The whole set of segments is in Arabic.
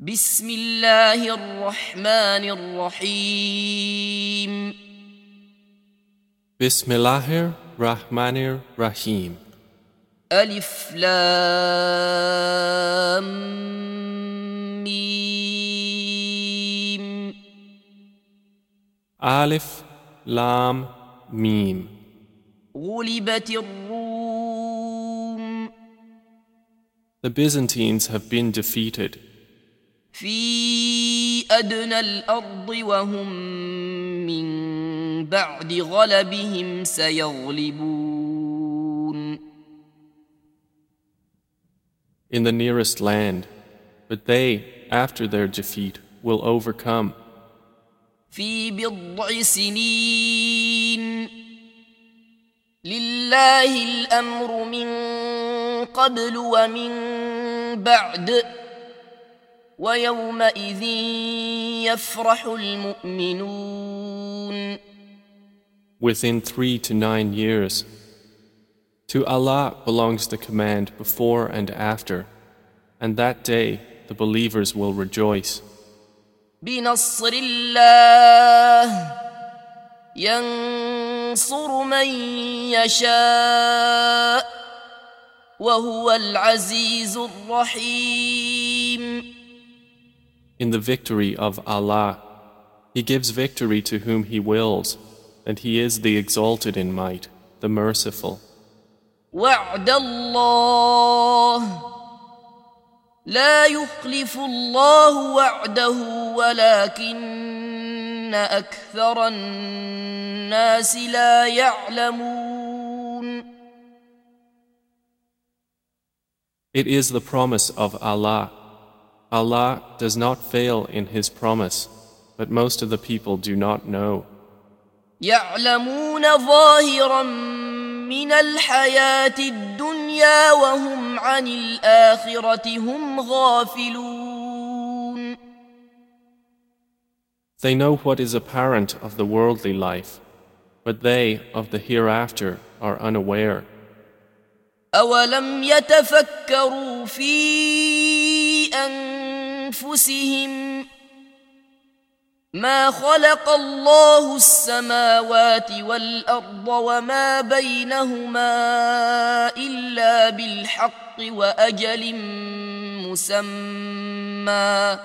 بسم الله الرحمن الرحيم Bismillahir Rahmanir Rahim. ألف لام ميم Alif Lam Mim. غلبت الروم The Byzantines have been defeated في أدنى الأرض وهم من بعد غلبهم سيغلبون in the nearest land, but they, after their defeat, will overcome. في بضع سنين لله الأمر من قبل ومن بعد ويومئذ يفرح المؤمنون Within 3 to 9 years. To Allah belongs the command before and after, and that day the believers will rejoice. بنصر الله ينصر من يشاء وهو العزيز الرحيم In the victory of Allah, He gives victory to whom He wills, and He is the exalted in might, the merciful. وعد الله لا يخلف الله وعده ولكن أكثر الناس لا يعلمون It is the promise of Allah. Allah does not fail in His promise, but most of the people do not know. يعلمون ظاهرا من الحياة الدنيا وهم عن الآخرة هم غافلون They know what is apparent of the worldly life, but they of the hereafter are unaware. أولم يتفكروا في أنفسهم ما خلق الله السماوات والأرض وما بينهما إلا بالحق وأجل مسمى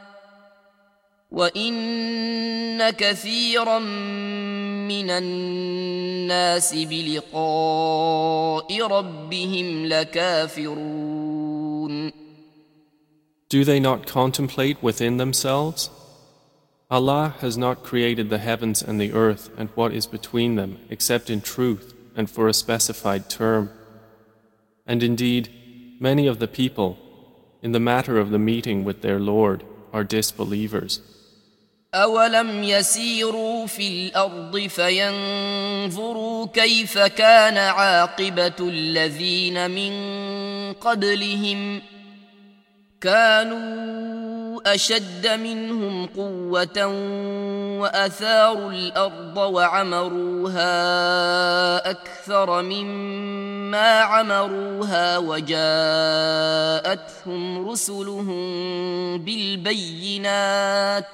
وإن كثيرا من الناس بلقاء ربهم لكافرون Do they not contemplate within themselves? Allah has not created the heavens and the earth and what is between them except in truth and for a specified term. And indeed, many of the people, in the matter of the meeting with their Lord, are disbelievers. أولم يسيروا في الأرض فينظروا كيف كان عاقبة الذين من قبلهم كانوا أشد منهم قوة وأثاروا الأرض وعمروها أكثر مما عمروها وجاءتهم رسلهم بالبينات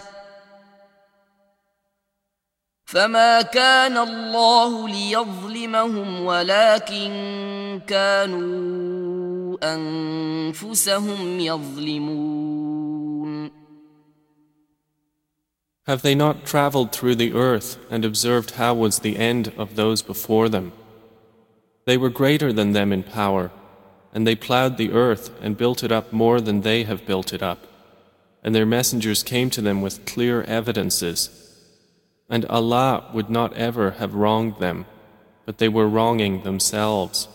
فما كان الله ليظلمهم ولكن كانوا أنفسهم يظلمون Have they not traveled through the earth and observed how was the end of those before them? They were greater than them in power, and they plowed the earth and built it up more than they have built it up. And their messengers came to them with clear evidences. And Allah would not ever have wronged them, but they were wronging themselves.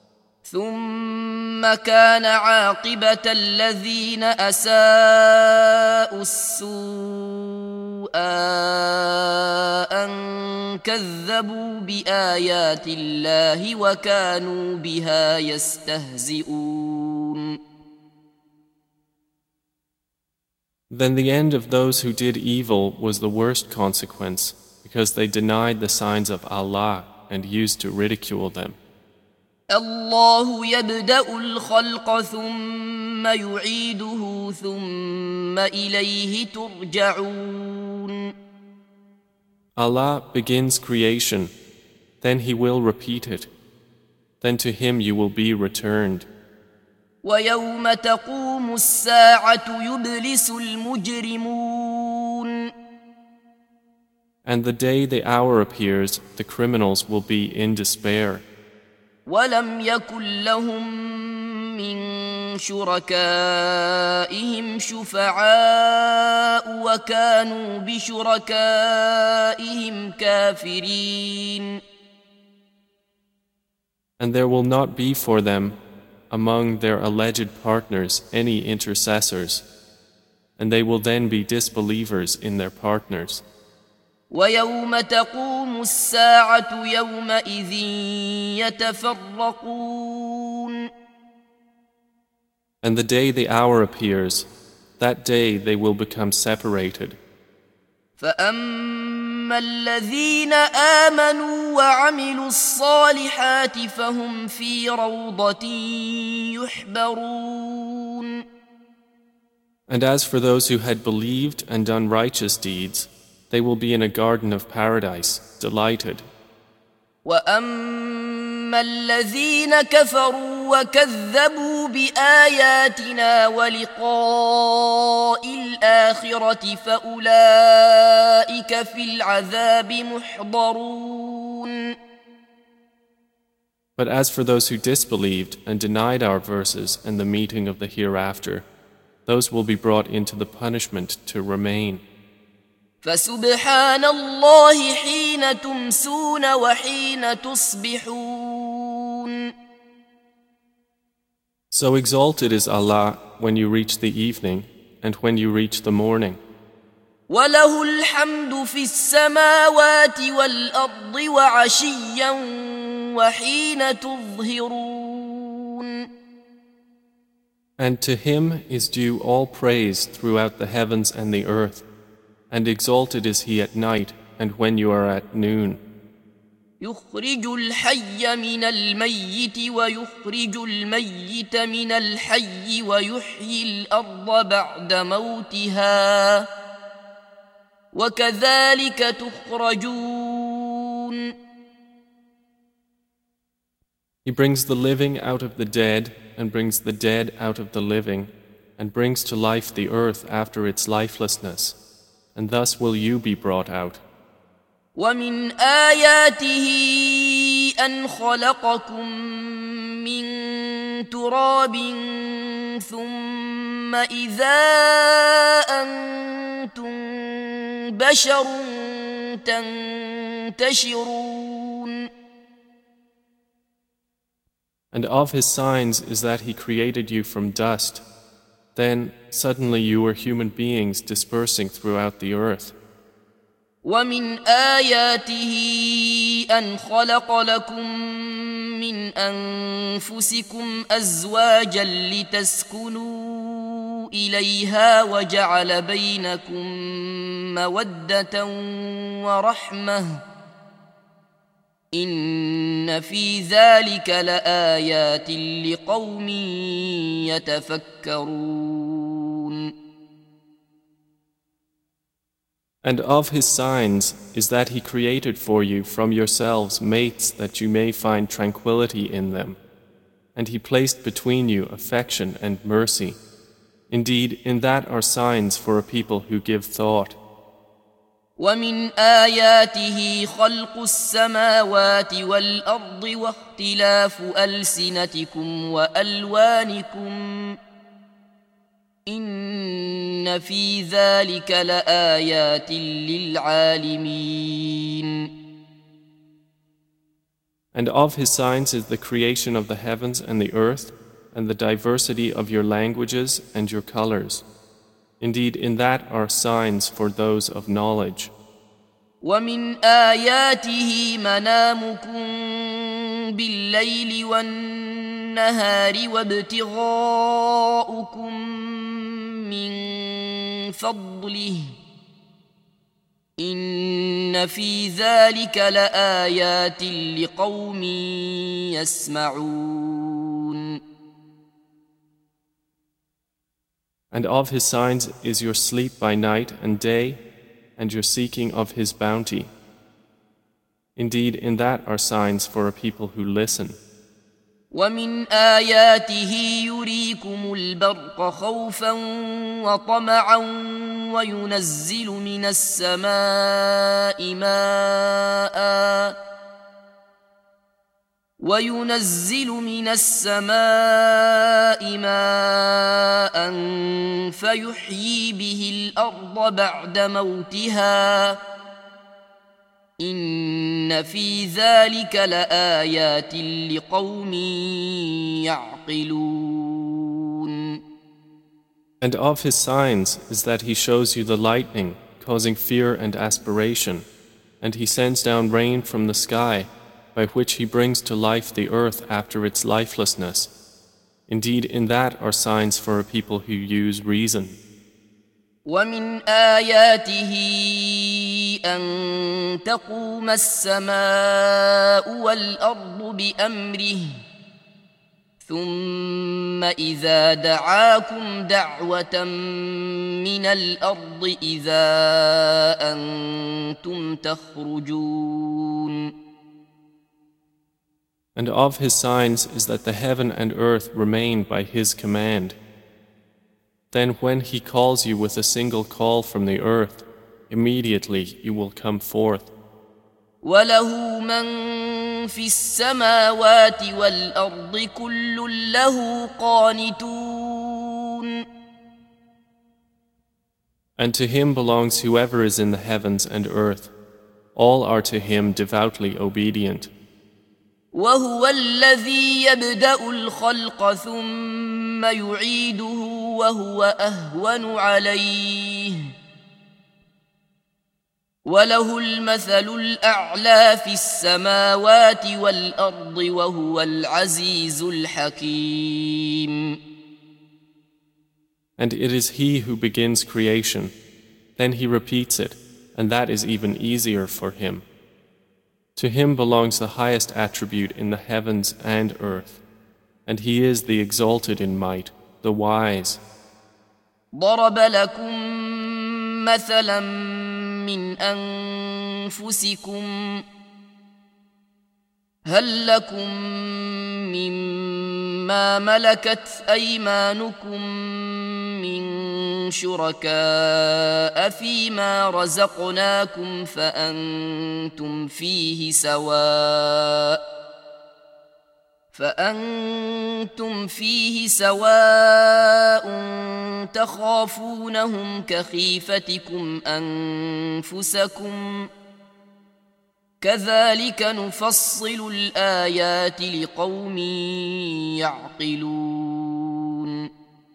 ثم كان عاقبة الذين أساءوا السوء أن كذبوا بآيات الله وكانوا بها يستهزئون Then the end of those who did evil was the worst consequence, because they denied the signs of Allah and used to ridicule them. الله يبدأ الخلق ثم يعيده ثم إليه ترجعون. Allah begins creation, then He will repeat it, then to Him you will be returned. ويوم تقوم الساعة يبلس المجرمون. And the day the hour appears, the criminals will be in despair. ولم يكن لهم من شركائهم شفعاء وكانوا بشركائهم كافرين. And there will not be for them among their alleged partners any intercessors, and they will then be disbelievers in their partners. ويوم تقوم الساعة يومئذ يتفرقون. And the day the hour appears, that day they will become separated. فأما الذين آمنوا وعملوا الصالحات فهم في روضة يحبرون. And as for those who had believed and done righteous deeds, they will be in a garden of paradise, delighted. وأما الذين كفروا وكذبوا بآياتنا ولقاء الآخرة فأولئك في العذاب محضرون. But as for those who disbelieved and denied our verses and the meeting of the hereafter, those will be brought into the punishment to remain. فسبحان الله حين تمسون وحين تصبحون. So exalted is Allah when you reach the evening and when you reach the morning. وله الحمد في السماوات والأرض وعشيا وحين تظهرون. And to Him is due all praise throughout the heavens and the earth, and exalted is He at night and when you are at noon. يخرج الحي من الميت ويخرج الميت من الحي ويحيي الأرض بعد موتها وكذلك تخرجون. He brings the living out of the dead and brings the dead out of the living and brings to life the earth after its lifelessness, and thus will you be brought out. ومن آياته أن خلقكم من تراب ثم إذا أنتم بشر تنتشرون. And of His signs is that He created you from dust. Then suddenly you were human beings dispersing throughout the earth. ومن آياته أن خلق لكم من أنفسكم أزواجا لتسكنوا إليها وجعل بينكم مودة ورحمة إن في ذلك لآيات لقوم يتفكرون. And of His signs is that He created for you from yourselves mates that you may find tranquility in them. And He placed between you affection and mercy. Indeed, in that are signs for a people who give thought. ومن آياته خلق السماوات والأرض واختلاف ألسنتكم وألوانكم إن في ذلك لآيات للعالمين. And of His signs is the creation of the heavens and the earth and the diversity of your languages and your colors. Indeed, in that are signs for those of knowledge. ومن آياته منامكم بالليل والنهار وابتغاؤكم من فضله إن في ذلك لآيات لقوم يسمعون. And of his signs is your sleep by night and day, and your seeking of his bounty. Indeed, in that are signs for a people who listen. ومن آياته يريكم البرق خوفا وطمعا وينزل من السماء ماء فيحيي به الأرض بعد موتها إن في ذلك لآيات لقوم يعقلون. And of his signs is that he shows you the lightning, causing fear and aspiration, and he sends down rain from the sky, by which he brings to life the earth after its lifelessness. Indeed, in that are signs for a people who use reason. ومن آياته أن تقوم السماء والأرض بأمره ثم إذا دعاكم دعوة من الأرض إذا أنتم تخرجون. And of his signs is that the heaven and earth remain by his command. Then when he calls you with a single call from the earth, immediately you will come forth. وله من في السماوات والأرض كل له قانتون. And to him belongs whoever is in the heavens and earth. All are to him devoutly obedient. وهو الذي يبدأ الخلق ثم يعيده وهو أهون عليه وله المثل الأعلى في السماوات والأرض وهو العزيز الحكيم. And it is he who begins creation, then he repeats it, and that is even easier for him. To him belongs the highest attribute in the heavens and earth, and he is the exalted in might, the wise. ضرب لكم مثلا من أنفسكم هل لكم مما ملكت أيمانكم من شركاء فيما رزقناكم فأنتم فيه سواء تخافونهم كخيفتكم أنفسكم كذلك نفصل الآيات لقوم يعقلون.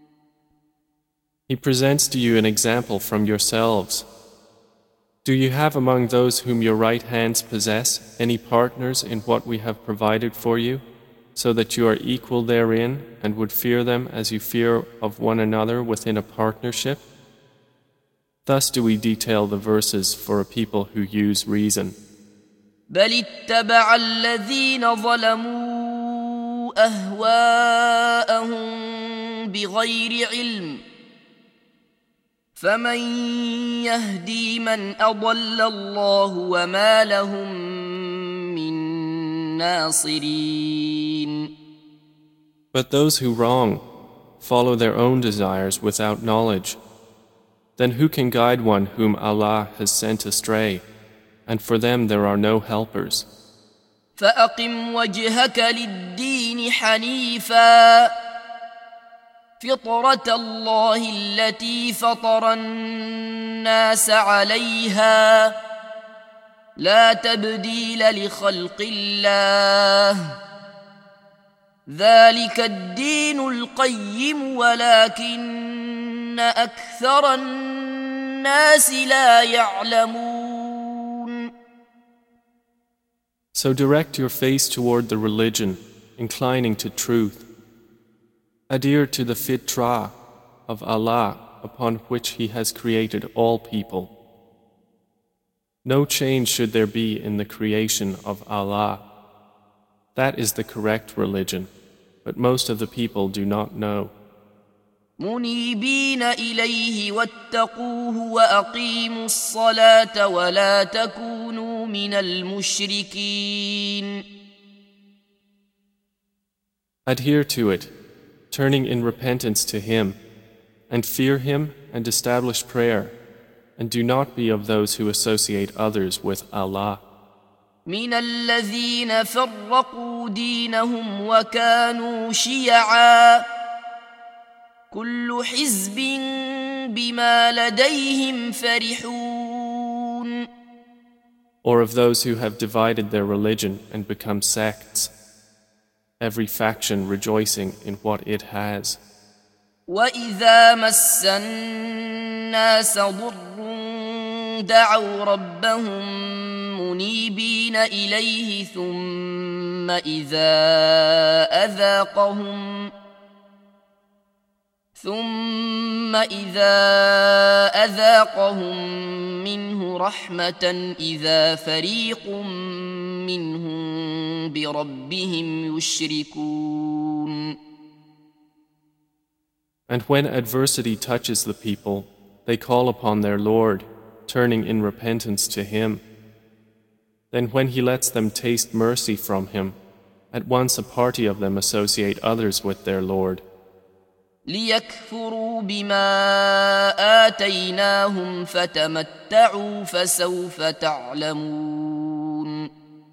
He presents to you an example from yourselves. Do you have among those whom your right hands possess any partners in what we have provided for you, so that you are equal therein and would fear them as you fear of one another within a partnership? Thus do we detail the verses for a people who use reason. بل اتبع الذين ظلموا أهواءهم بغير علم فمن يهدي من أضل الله وما لهم من ناصرين. But those who wrong follow their own desires without knowledge. Then who can guide one whom Allah has sent astray? And for them there are no helpers. فأقم وجهك للدين حنيفا فطرة الله التي فطر الناس عليها لا تبديل لخلق الله ذلك الدين القيم ولكن أكثر الناس لا يعلمون. So direct your face toward the religion, inclining to truth. Adhere to the fitrah of Allah upon which He has created all people. No change should there be in the creation of Allah. That is the correct religion, but most of the people do not know. منيبين إليه واتقوه وأقيموا الصلاة ولا تكونوا من المشركين. Adhere to it, turning in repentance to Him, and fear Him and establish prayer, and do not be of those who associate others with Allah. من الذين فرقوا دينهم وكانوا شيعا كل حزب بما لديهم فرحون. Or of those who have divided their religion and become sects, every faction rejoicing in what it has. وإذا مس الناس ضر دعوا ربهم منيبين إليه ثم إذا أذاقهم منه رحمة إذا فريق منهم بربهم يشركون. And when adversity touches the people, they call upon their Lord, turning in repentance to Him. Then when He lets them taste mercy from Him, at once a party of them associate others with their Lord. ليكفروا بما آتيناهم فتمتعوا فسوف تعلمون.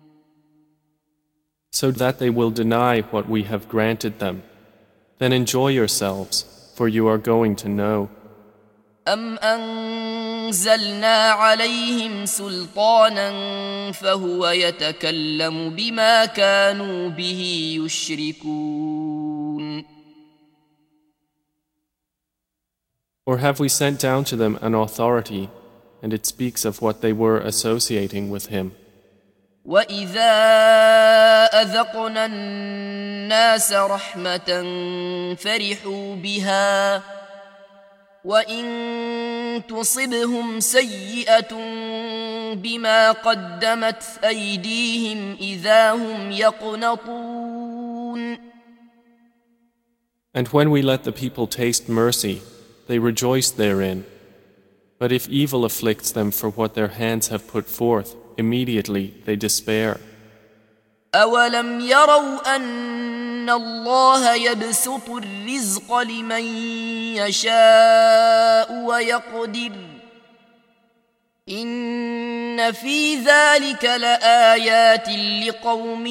So that they will deny what we have granted them. Then enjoy yourselves, for you are going to know. أم أنزلنا عليهم سلطانا فهو يتكلم بما كانوا به يشركون. Or have we sent down to them an authority, and it speaks of what they were associating with Him? وإذا أذقنا الناس رحمة فرحوا بها وإن تصبهم سيئة بما قدمت أيديهم إذا هم يقنطون. And when we let the people taste mercy, they rejoice therein. But if evil afflicts them for what their hands have put forth, immediately they despair. أولم يروا أن الله يبسط الرزق لمن يشاء ويقدر إن في ذلك لآيات لقوم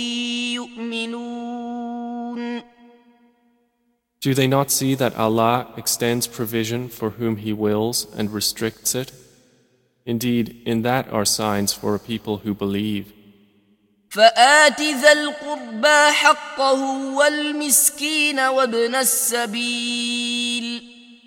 يؤمنون. Do they not see that Allah extends provision for whom He wills and restricts it? Indeed, in that are signs for a people who believe. فآت ذا القربى حقه والمسكين وابن السبيل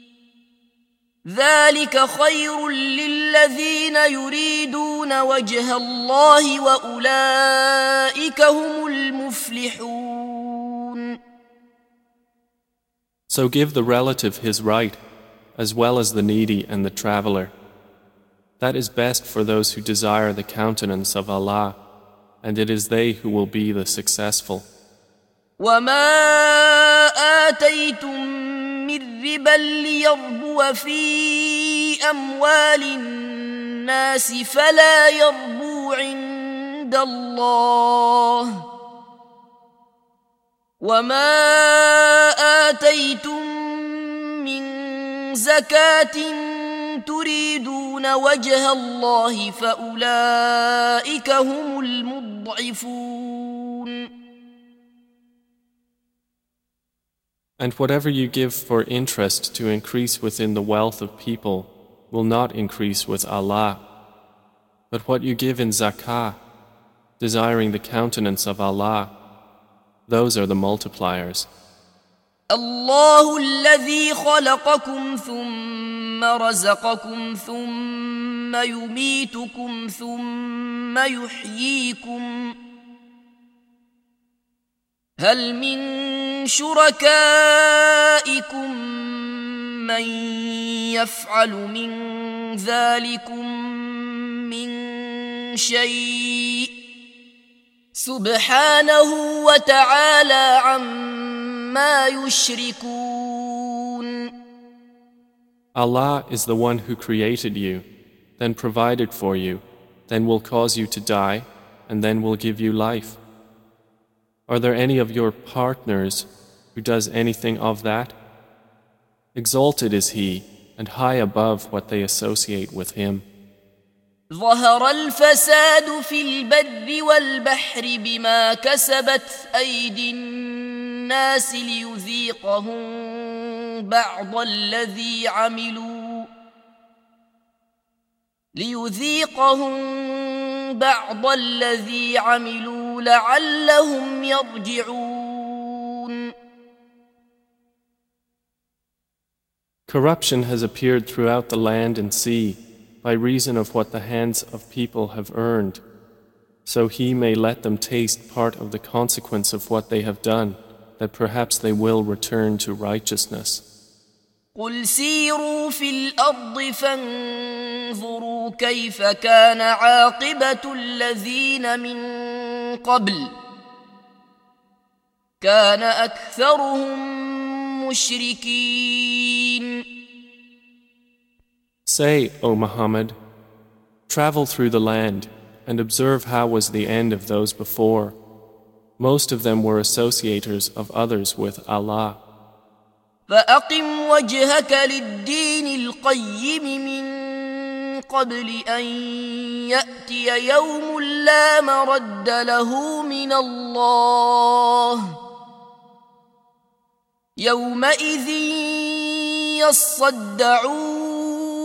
ذلك خير للذين يريدون وجه الله وأولئك هم المفلحون. So give the relative his right, as well as the needy and the traveler. That is best for those who desire the countenance of Allah, and it is they who will be the successful. وما آتيتم من ربا ليربو في أموال الناس فلا يربو عند الله وما آتيتم من زكاة تريدون وجه الله فأولئك هم المضعفون. And whatever you give for interest to increase within the wealth of people will not increase with Allah. But what you give in zakah, desiring the countenance of Allah, those are the multipliers. الله الذي خلقكم ثم رزقكم ثم يميتكم ثم يحييكم هل من شركائكم من يفعل من ذلكم من شيء سبحانه وتعالى عما يشركون. Allah is the one who created you, then provided for you, then will cause you to die, and then will give you life. Are there any of your partners who does anything of that? Exalted is He, and high above what they associate with Him. ظهر الفساد في البر والبحر بما كسبت أيدي الناس ليذيقهم بعض الذي عملوا لعلهم يرجعون. Corruption has appeared throughout the land and sea by reason of what the hands of people have earned, so He may let them taste part of the consequence of what they have done, that perhaps they will return to righteousness. قل سيروا في الأرض فانظروا كيف كان عاقبة الذين من قبل كان أكثرهم مشركين. Say, O Muhammad, travel through the land and observe how was the end of those before. Most of them were associators of others with Allah. فأقم وجهك للدين القيم من قبل أن يأتي يوم لا مرد له من الله يومئذ يصدعون.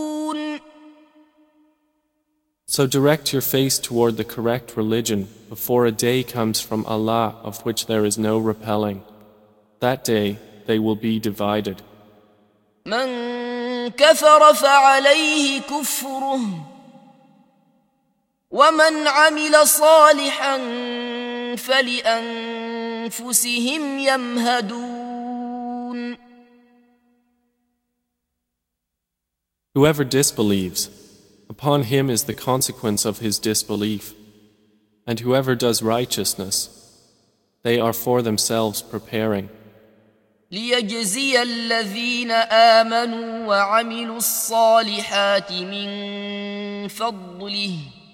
So direct your face toward the correct religion before a day comes from Allah of which there is no repelling. That day they will be divided. من كفر فعليه كفره ومن عمل صالحا فلأنفسهم يمهدون. Whoever disbelieves, upon him is the consequence of his disbelief, and whoever does righteousness, they are for themselves preparing. ليجزي الذين آمنوا وعملوا الصالحات من فضله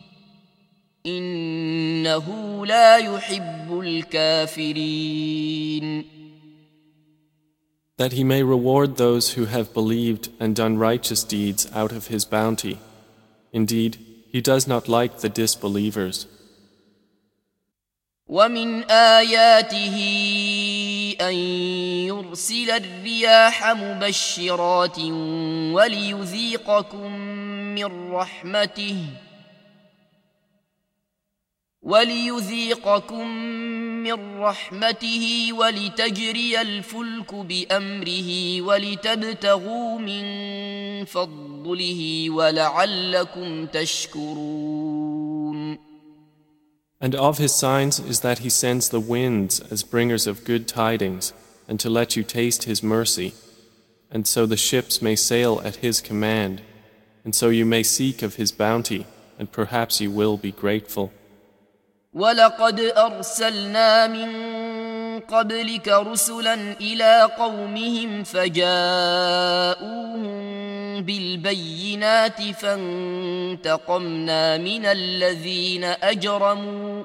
إنه لا يحب الكافرين. That he may reward those who have believed and done righteous deeds out of his bounty. Indeed, he does not like the disbelievers. ومن آياته أن يرسل الرياح مبشرات وليذيقكم من رحمته ولتجري الفلك بأمره ولتبتغوا من فضله ولعلكم تشكرون. And of his signs is that he sends the winds as bringers of good tidings, and to let you taste his mercy, and so the ships may sail at his command, and so you may seek of his bounty, and perhaps you will be grateful. وَلَقَدْ أَرْسَلْنَا مِن قَبْلِكَ رُسُلًا إِلَى قَوْمِهِمْ فَجَاءُوهُم بِالْبَيِّنَاتِ فَانتَقَمْنَا مِنَ الَّذِينَ أَجْرَمُوا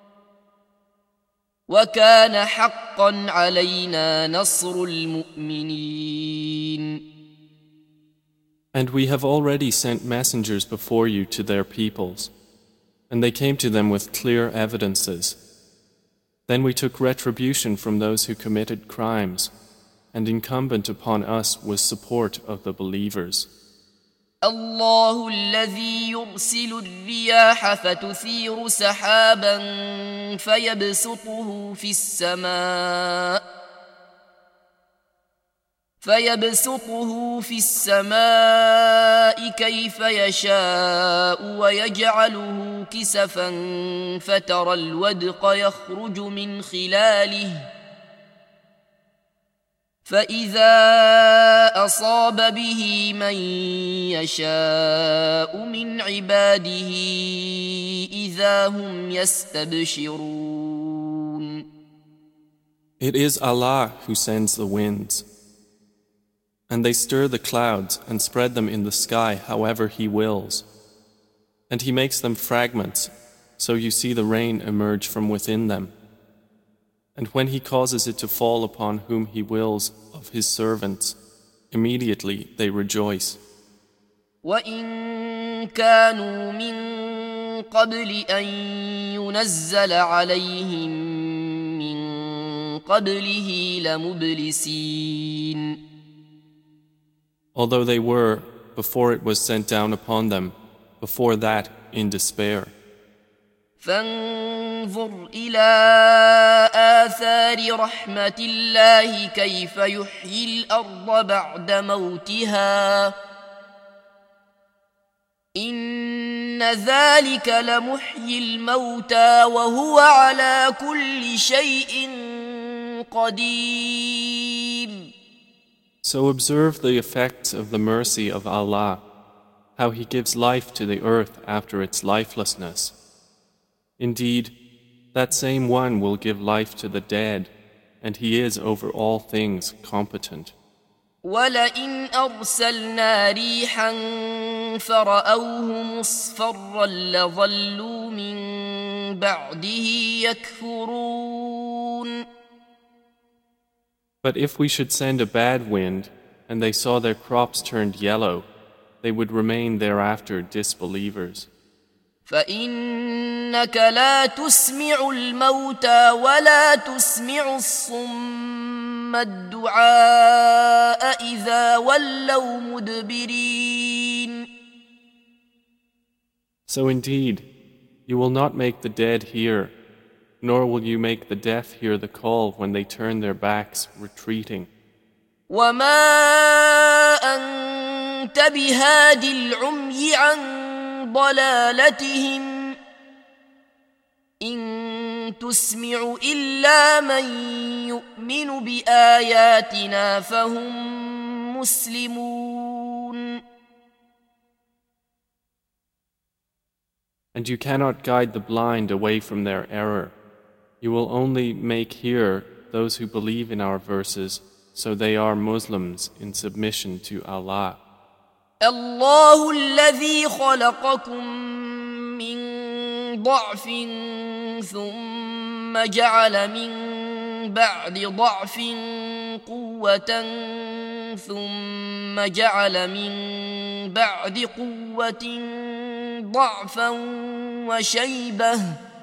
وَكَانَ حَقًّا عَلَيْنَا نَصْرُ الْمُؤْمِنِينَ. And we have already sent messengers before you to their peoples, and they came to them with clear evidences. Then we took retribution from those who committed crimes, and incumbent upon us was support of the believers. الله الذي يرسل الرياح فتثير سحابا فيبسطه في السماء كيف يشاء ويجعله كسفا فترى الودق فإذا أصاب به من يشاء من عباده إذا هم يستبشرون. It is Allah who sends the winds, and they stir the clouds and spread them in the sky however He wills. And He makes them fragments, so you see the rain emerge from within them. And when He causes it to fall upon whom He wills of His servants, immediately they rejoice. وَإِن كَانُوا مِن قَبْلِ أَن يُنَزَّلَ عَلَيْهِم مِّن قَبْلِهِ لَمُبْلِسِينَ. Although they were, before it was sent down upon them, before that in despair. فانظر إلى آثار رحمة الله كيف يحيي الأرض بعد موتها إن ذلك لمحيي الموتى وهو على كل شيء قدير. So observe the effects of the mercy of Allah, how He gives life to the earth after its lifelessness. Indeed, that same one will give life to the dead, and He is over all things competent. وَلَئِنْ أَرْسَلْنَا رِيحًا فَرَأَوْهُ مُصْفَرًّا لَظَلُّوا مِنْ بَعْدِهِ يَكْفُرُونَ. But if we should send a bad wind, and they saw their crops turned yellow, they would remain thereafter disbelievers. فإنك لا تسمع الموتى ولا تسمع الصم الدعاء إذا ولوا مدبرين. So indeed, you will not make the dead hear, nor will you make the deaf hear the call when they turn their backs, retreating. وما أنت بهاد العمي عن ضلالتهم إن تسمع إلا من يؤمن بآياتنا فهم مسلمون. And you cannot guide the blind away from their error. You will only make hear those who believe in our verses, so they are Muslims in submission to Allah. الله الذي خلقكم من ضعف ثم جعل من بعد ضعف قوة ثم جعل من بعد قوة ضعفا وشيبة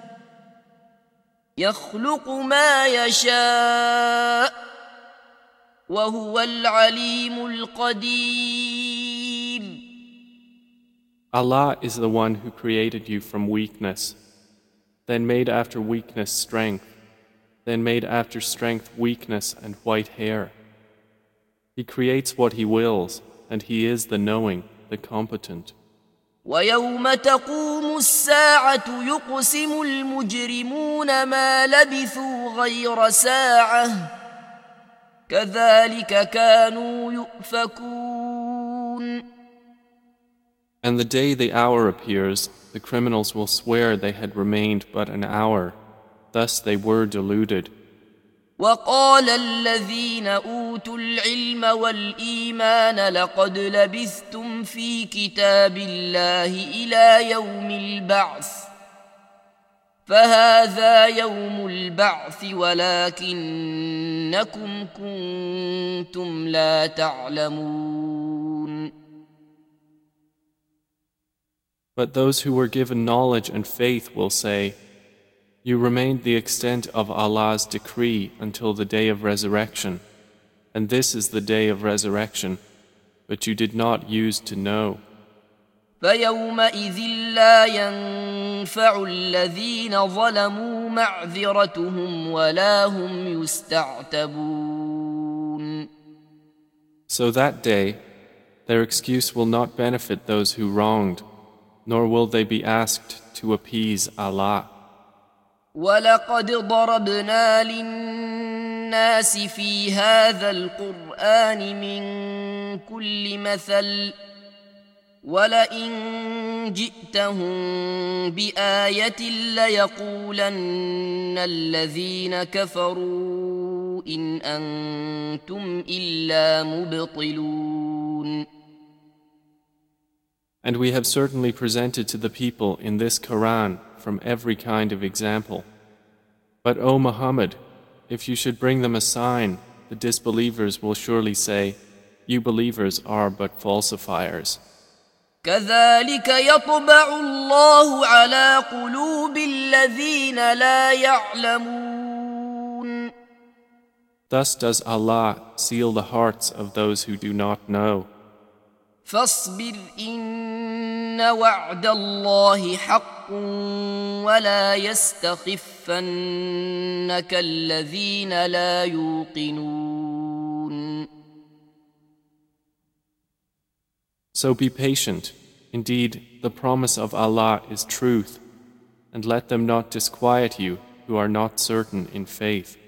يخلق ما يشاء وهو العليم القدير. Allah is the one who created you from weakness, then made after weakness strength, then made after strength weakness and white hair. He creates what He wills, and He is the knowing, the competent. ويوم تقوم الساعة يقسم المجرمون ما لبثوا غير ساعة كذلك كانوا يؤفكون. And the day the hour appears, the criminals will swear they had remained but an hour. Thus they were deluded. وقال الذين أوتوا العلم والإيمان لقد لبثتم في كتاب الله إلى يوم البعث فهذا يوم البعث ولكنكم كنتم لا تعلمون. But those who were given knowledge and faith will say, You remained the extent of Allah's decree until the day of resurrection, and this is the day of resurrection, but you did not use to know. فيومئذ لا ينفع الذين ظلموا معذرتهم ولا هم يستعتبون. So that day, their excuse will not benefit those who wronged, nor will they be asked to appease Allah. وَلَقَدْ ضَرَبْنَا لِلنَّاسِ الناس في هذا القرآن من كل مثل ولئن جئتهم بآية ليقولن الذين كفروا إن أنتم إلا مبطلون. And we have certainly presented to the people in this Quran from every kind of example. But O Muhammad, if you should bring them a sign, the disbelievers will surely say, you believers are but falsifiers. كذلك يطبع الله على قلوب الذين لا يعلمون. Thus does Allah seal the hearts of those who do not know. فاصبر إن وعد الله حق ولا يستخفنك الذين لا يوقنون. So be patient. Indeed, the promise of Allah is truth, and let them not disquiet you who are not certain in faith.